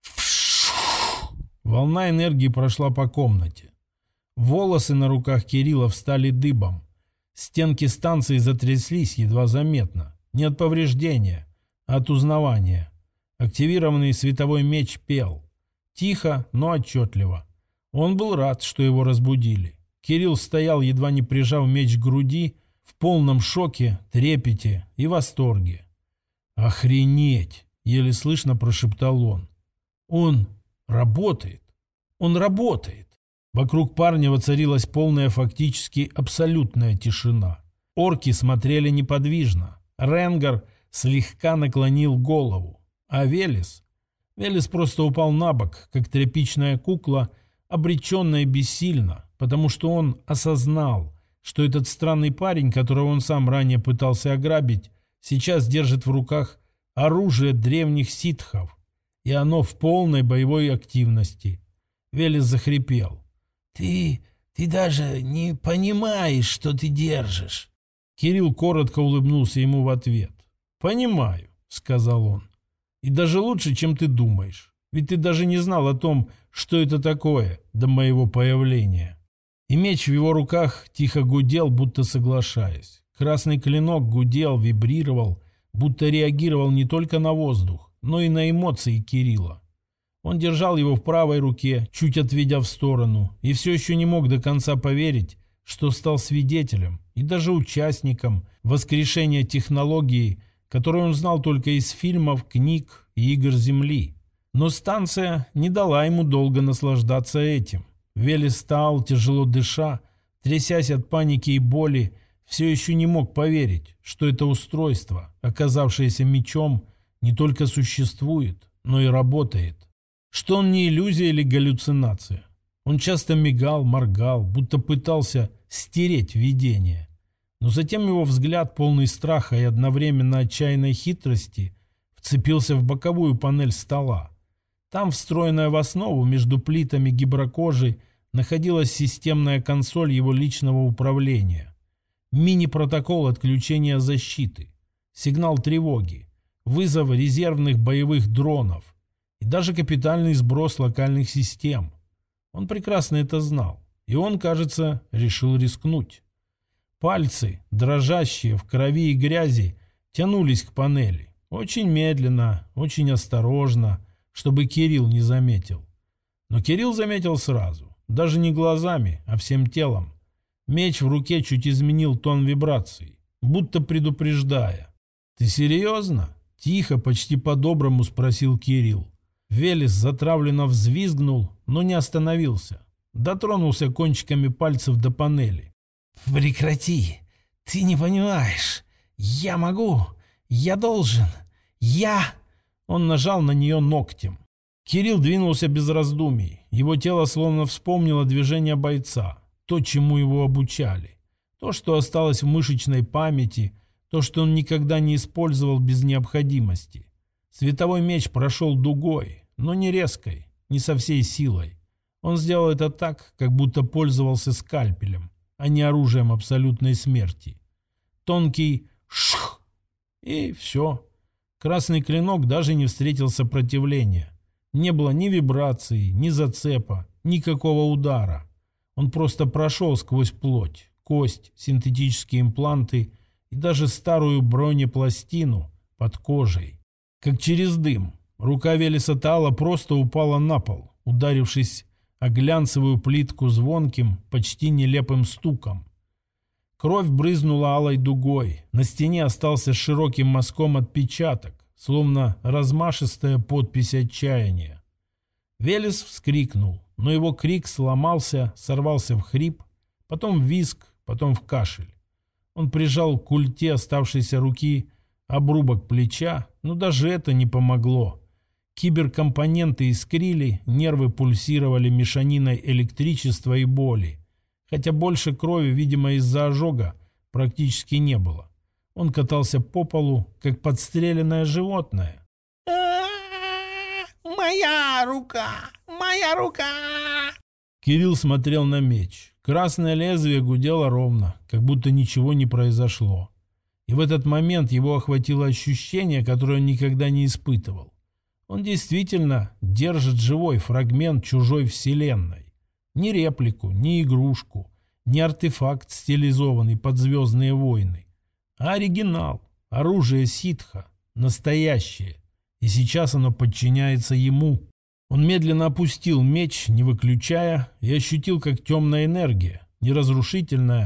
Волна энергии прошла по комнате. Волосы на руках Кирилла встали дыбом. Стенки станции затряслись едва заметно. Не от повреждения, а от узнавания. Активированный световой меч пел. Тихо, но отчетливо. Он был рад, что его разбудили. Кирилл стоял, едва не прижав меч к груди, в полном шоке, трепете и восторге. «Охренеть!» — еле слышно прошептал он. «Он работает! Он работает!» Вокруг парня воцарилась полная, фактически абсолютная тишина. Орки смотрели неподвижно. Ренгар слегка наклонил голову. А Велес? Велес просто упал на бок, как тряпичная кукла, обреченная бессильно, потому что он осознал, что этот странный парень, которого он сам ранее пытался ограбить, сейчас держит в руках оружие древних ситхов, и оно в полной боевой активности. Велес захрипел. «Ты... ты даже не понимаешь, что ты держишь!» Кирилл коротко улыбнулся ему в ответ. «Понимаю», — сказал он. «И даже лучше, чем ты думаешь. Ведь ты даже не знал о том, что это такое до моего появления». И меч в его руках тихо гудел, будто соглашаясь. Красный клинок гудел, вибрировал, будто реагировал не только на воздух, но и на эмоции Кирилла. Он держал его в правой руке, чуть отведя в сторону, и все еще не мог до конца поверить, что стал свидетелем и даже участником воскрешения технологии, которую он знал только из фильмов, книг и игр Земли. Но станция не дала ему долго наслаждаться этим. Велес стал, тяжело дыша, трясясь от паники и боли, все еще не мог поверить, что это устройство, оказавшееся мечом, не только существует, но и работает. Что он не иллюзия или галлюцинация. Он часто мигал, моргал, будто пытался стереть видение. Но затем его взгляд, полный страха и одновременно отчаянной хитрости, вцепился в боковую панель стола. Там, встроенная в основу между плитами гиброкожи, находилась системная консоль его личного управления. Мини-протокол отключения защиты, сигнал тревоги, вызов резервных боевых дронов и даже капитальный сброс локальных систем. Он прекрасно это знал, и он, кажется, решил рискнуть. Пальцы, дрожащие в крови и грязи, тянулись к панели. Очень медленно, очень осторожно, чтобы Кирилл не заметил. Но Кирилл заметил сразу, даже не глазами, а всем телом. Меч в руке чуть изменил тон вибраций, будто предупреждая. «Ты серьезно?» – тихо, почти по-доброму спросил Кирилл. Велес затравленно взвизгнул, но не остановился. Дотронулся кончиками пальцев до панели. «Прекрати! Ты не понимаешь! Я могу! Я должен! Я...» Он нажал на нее ногтем. Кирилл двинулся без раздумий. Его тело словно вспомнило движение бойца. То, чему его обучали. То, что осталось в мышечной памяти. То, что он никогда не использовал без необходимости. Световой меч прошел дугой, но не резкой, не со всей силой. Он сделал это так, как будто пользовался скальпелем, а не оружием абсолютной смерти. Тонкий шх, и все. Красный клинок даже не встретил сопротивления. Не было ни вибрации, ни зацепа, никакого удара. Он просто прошел сквозь плоть, кость, синтетические импланты и даже старую бронепластину под кожей. Как через дым. Рука Велеса Таала просто упала на пол, ударившись о глянцевую плитку звонким, почти нелепым стуком. Кровь брызнула алой дугой. На стене остался широким мазком отпечаток, словно размашистая подпись отчаяния. Велес вскрикнул, но его крик сломался, сорвался в хрип, потом в визг, потом в кашель. Он прижал к культе оставшейся руки обрубок плеча, но даже это не помогло. Киберкомпоненты искрили, нервы пульсировали мешаниной электричества и боли. Хотя больше крови, видимо, из-за ожога практически не было. Он катался по полу, как подстреленное животное. «Моя рука! Моя рука!» Кирилл смотрел на меч. Красное лезвие гудело ровно, как будто ничего не произошло. И в этот момент его охватило ощущение, которое он никогда не испытывал. Он действительно держит живой фрагмент чужой вселенной. Ни реплику, ни игрушку, ни артефакт, стилизованный под «Звездные войны», а оригинал, оружие ситха, настоящее. И сейчас оно подчиняется ему. Он медленно опустил меч, не выключая, и ощутил, как темная энергия, не разрушительная,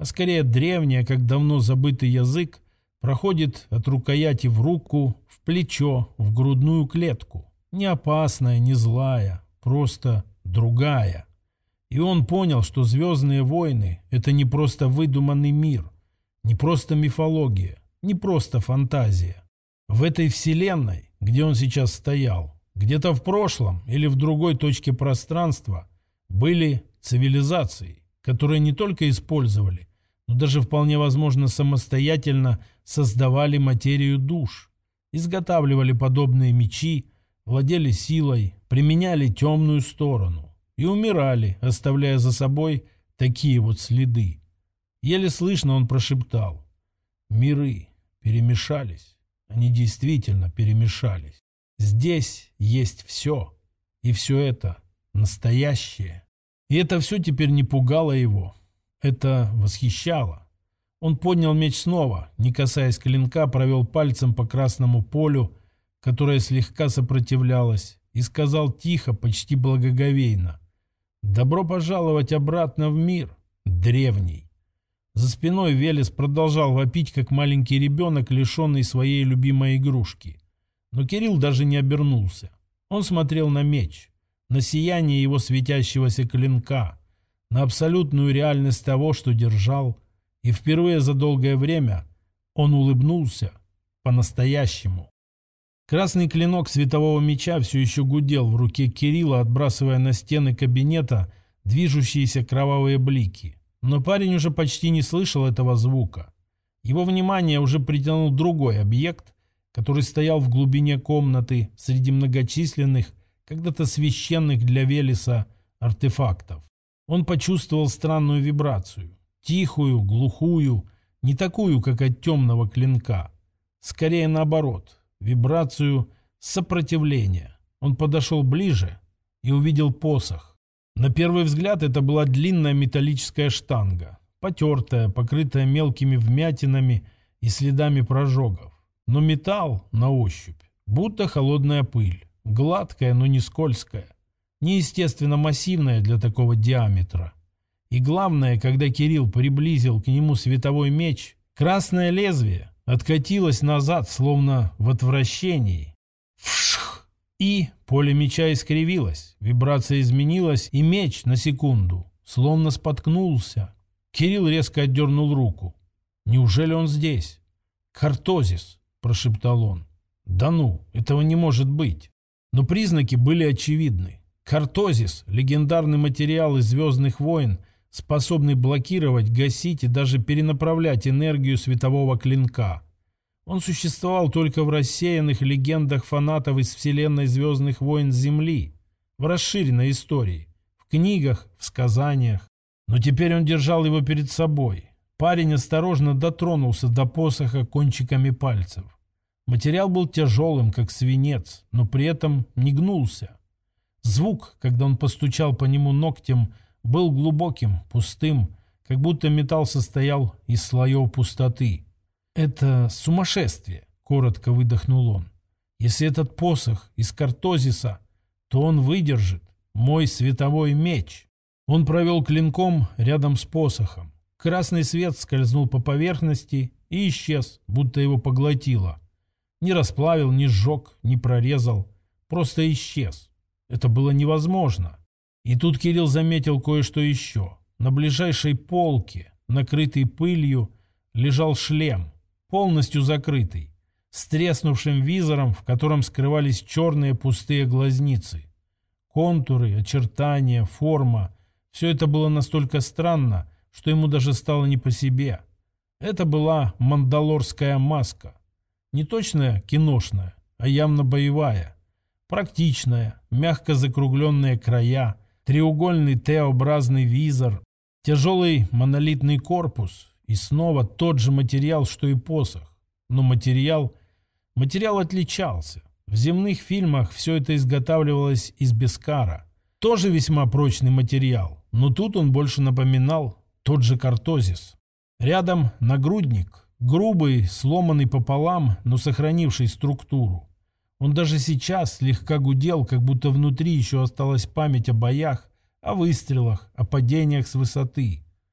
а скорее древняя, как давно забытый язык, проходит от рукояти в руку, в плечо, в грудную клетку. Не опасная, не злая, просто другая. И он понял, что «Звездные войны» — это не просто выдуманный мир, не просто мифология, не просто фантазия. В этой вселенной, где он сейчас стоял, где-то в прошлом или в другой точке пространства, были цивилизации, которые не только использовали, но даже вполне возможно самостоятельно создавали материю душ, изготавливали подобные мечи, владели силой, применяли темную сторону и умирали, оставляя за собой такие вот следы. Еле слышно он прошептал: «Миры перемешались, они действительно перемешались. Здесь есть все, и все это настоящее». И это все теперь не пугало его, это восхищало. Он поднял меч снова, не касаясь клинка, провел пальцем по красному полю, которое слегка сопротивлялось, и сказал тихо, почти благоговейно: «Добро пожаловать обратно в мир, древний». За спиной Велес продолжал вопить, как маленький ребенок, лишенный своей любимой игрушки. Но Кирилл даже не обернулся. Он смотрел на меч, на сияние его светящегося клинка, на абсолютную реальность того, что держал, и впервые за долгое время он улыбнулся по-настоящему. Красный клинок светового меча все еще гудел в руке Кирилла, отбрасывая на стены кабинета движущиеся кровавые блики. Но парень уже почти не слышал этого звука. Его внимание уже притянул другой объект, который стоял в глубине комнаты среди многочисленных, когда-то священных для Велеса, артефактов. Он почувствовал странную вибрацию, тихую, глухую, не такую, как от темного клинка. Скорее наоборот, вибрацию сопротивления. Он подошел ближе и увидел посох. На первый взгляд это была длинная металлическая штанга, потертая, покрытая мелкими вмятинами и следами прожогов. Но металл на ощупь, будто холодная пыль, гладкая, но не скользкая, неестественно массивная для такого диаметра. И главное, когда Кирилл приблизил к нему световой меч, красное лезвие откатилось назад, словно в отвращении. Вшх! И поле меча искривилось, вибрация изменилась, и меч на секунду словно споткнулся. Кирилл резко отдернул руку. «Неужели он здесь?» «Картозис», — прошептал он. «Да ну, этого не может быть». Но признаки были очевидны. Картозис — легендарный материал из «Звездных войн», способный блокировать, гасить и даже перенаправлять энергию светового клинка. Он существовал только в рассеянных легендах фанатов из вселенной «Звездных войн» Земли, в расширенной истории, в книгах, в сказаниях. Но теперь он держал его перед собой. Парень осторожно дотронулся до посоха кончиками пальцев. Материал был тяжелым, как свинец, но при этом не гнулся. Звук, когда он постучал по нему ногтем, был глубоким, пустым, как будто металл состоял из слоев пустоты. «Это сумасшествие», — коротко выдохнул он. «Если этот посох из картозиса, то он выдержит мой световой меч». Он провел клинком рядом с посохом. Красный свет скользнул по поверхности и исчез, будто его поглотило. Не расплавил, не сжег, не прорезал. Просто исчез. Это было невозможно. И тут Кирилл заметил кое-что еще. На ближайшей полке, накрытой пылью, лежал шлем, полностью закрытый, с треснувшим визором, в котором скрывались черные пустые глазницы. Контуры, очертания, форма — все это было настолько странно, что ему даже стало не по себе. Это была мандалорская маска. Не точная киношная, а явно боевая. Практичная, мягко закругленные края, треугольный Т-образный визор, тяжелый монолитный корпус и снова тот же материал, что и посох. Но материал... Материал отличался. В земных фильмах все это изготавливалось из бескара. Тоже весьма прочный материал, но тут он больше напоминал тот же картозис. Рядом нагрудник, грубый, сломанный пополам, но сохранивший структуру. Он даже сейчас слегка гудел, как будто внутри еще осталась память о боях, о выстрелах, о падениях с высоты.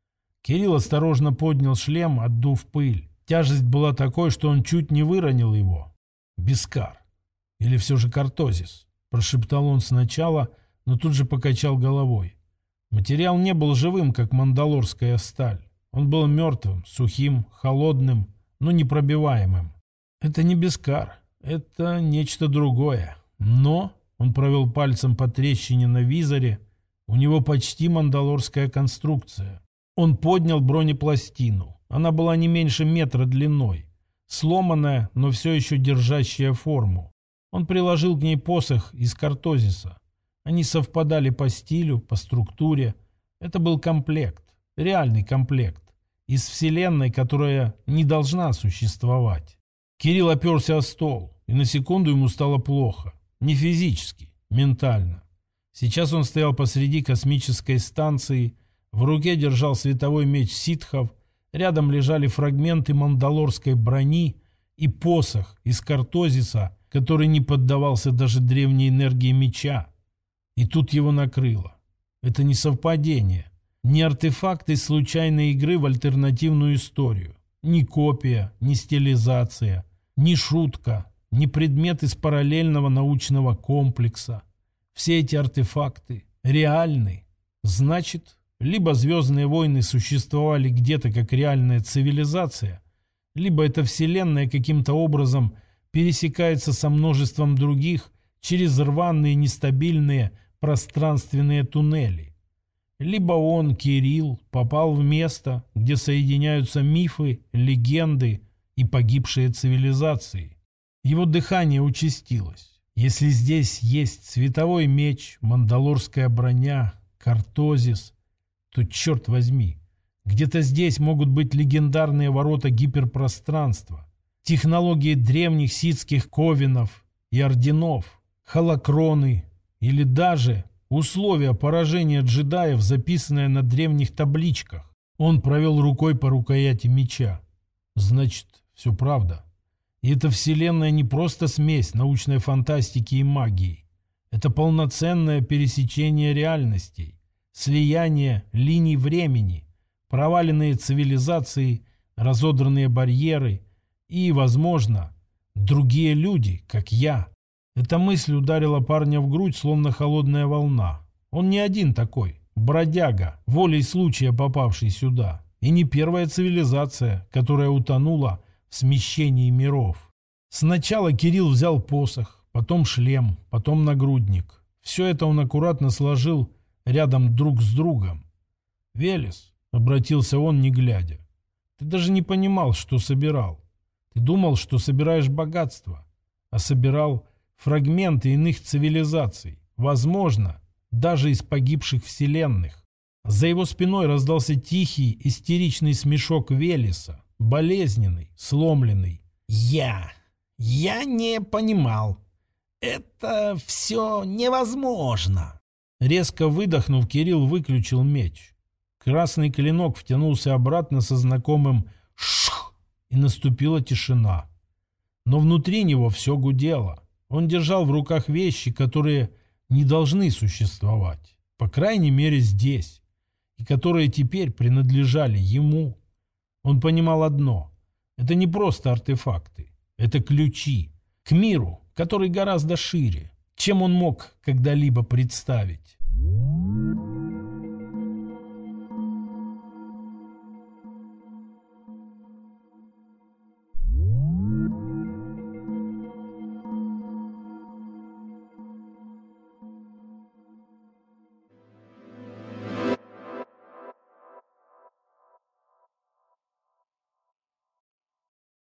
Кирилл осторожно поднял шлем, отдув пыль. Тяжесть была такой, что он чуть не выронил его. «Бескар. Или все же Картозис?» – прошептал он сначала, но тут же покачал головой. Материал не был живым, как мандалорская сталь. Он был мертвым, сухим, холодным, но непробиваемым. «Это не Бескар. Это нечто другое. Но...» – он провел пальцем по трещине на визоре. «У него почти мандалорская конструкция». Он поднял бронепластину. Она была не меньше метра длиной. Сломанная, но все еще держащая форму. Он приложил к ней посох из Картозиса. Они совпадали по стилю, по структуре. Это был комплект, реальный комплект. Из вселенной, которая не должна существовать. Кирилл оперся о стол, и на секунду ему стало плохо. Не физически, ментально. Сейчас он стоял посреди космической станции. В руке держал световой меч ситхов, рядом лежали фрагменты мандалорской брони и посох из Картозиса, который не поддавался даже древней энергии меча. И тут его накрыло. Это не совпадение, не артефакт из случайной игры в альтернативную историю, ни копия, ни стилизация, ни шутка, ни предмет из параллельного научного комплекса. Все эти артефакты реальны. Значит, либо «Звездные войны» существовали где-то как реальная цивилизация, либо эта вселенная каким-то образом пересекается со множеством других через рваные нестабильные пространственные туннели. Либо он, Кирилл, попал в место, где соединяются мифы, легенды и погибшие цивилизации. Его дыхание участилось. Если здесь есть световой меч, мандалорская броня, Картозис, то, черт возьми, где-то здесь могут быть легендарные ворота гиперпространства, технологии древних ситских ковенов и орденов, холокроны или даже условия поражения джедаев, записанные на древних табличках. Он провел рукой по рукояти меча. Значит, все правда. И эта вселенная не просто смесь научной фантастики и магии. Это полноценное пересечение реальностей. Слияние линий времени, проваленные цивилизации, разодранные барьеры и, возможно, другие люди, как я. Эта мысль ударила парня в грудь, словно холодная волна. Он не один такой, бродяга, волей случая попавший сюда. И не первая цивилизация, которая утонула в смещении миров. Сначала Кирилл взял посох, потом шлем, потом нагрудник. Все это он аккуратно сложил рядом друг с другом. «Велес», — обратился он, не глядя, — «ты даже не понимал, что собирал. Ты думал, что собираешь богатство, а собирал фрагменты иных цивилизаций, возможно, даже из погибших вселенных». За его спиной раздался тихий, истеричный смешок Велеса, болезненный, сломленный. «Я... я не понимал. Это все невозможно». Резко выдохнув, Кирилл выключил меч. Красный клинок втянулся обратно со знакомым «шх», и наступила тишина. Но внутри него все гудело. Он держал в руках вещи, которые не должны существовать, по крайней мере здесь, и которые теперь принадлежали ему. Он понимал одно – это не просто артефакты, это ключи к миру, который гораздо шире, чем он мог когда-либо представить.